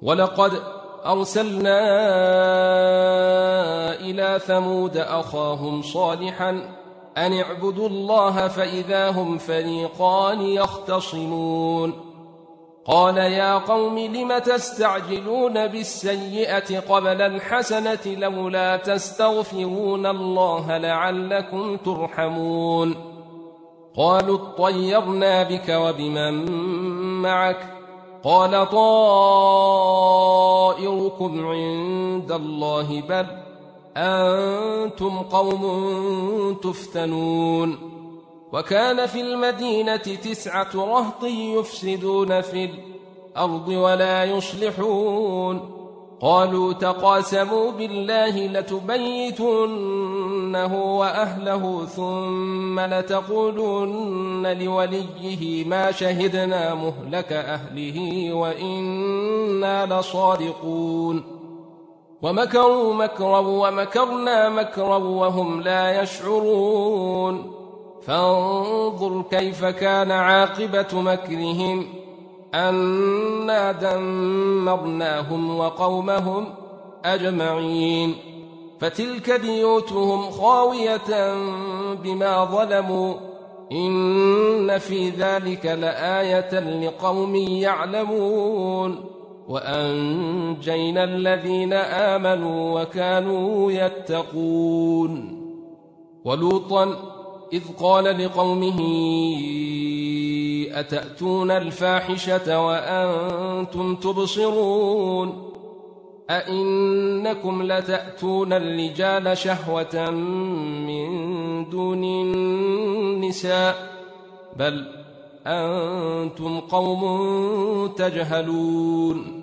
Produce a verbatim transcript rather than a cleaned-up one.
ولقد أرسلنا إلى ثمود أخاهم صالحا أن اعبدوا الله فإذا هم فريقان يختصمون قال يا قوم لم تستعجلون بالسيئة قبل الحسنة لولا تستغفرون الله لعلكم ترحمون قالوا اطيرنا بك وبمن معك قال طائركم عند الله بل أنتم قوم تفتنون وكان في المدينة تسعة رهط يفسدون في الأرض ولا يصلحون قالوا تقاسموا بالله لتبيتنه وأهله ثم لتقولن لوليه ما شهدنا مهلك أهله وإنا لصادقون ومكروا مكرا ومكرنا مكرا وهم لا يشعرون فانظر كيف كان عاقبة مكرهم أنا دمرناهم وقومهم أجمعين فتلك بيوتهم خاوية بما ظلموا إن في ذلك لآية لقوم يعلمون وأنجينا الذين آمنوا وكانوا يتقون ولوطا إذ قال لقومه أتأتون الفاحشة وأنتم تبصرون أئنكم لتأتون الرجال شهوة من دون النساء بل أنتم قوم تجهلون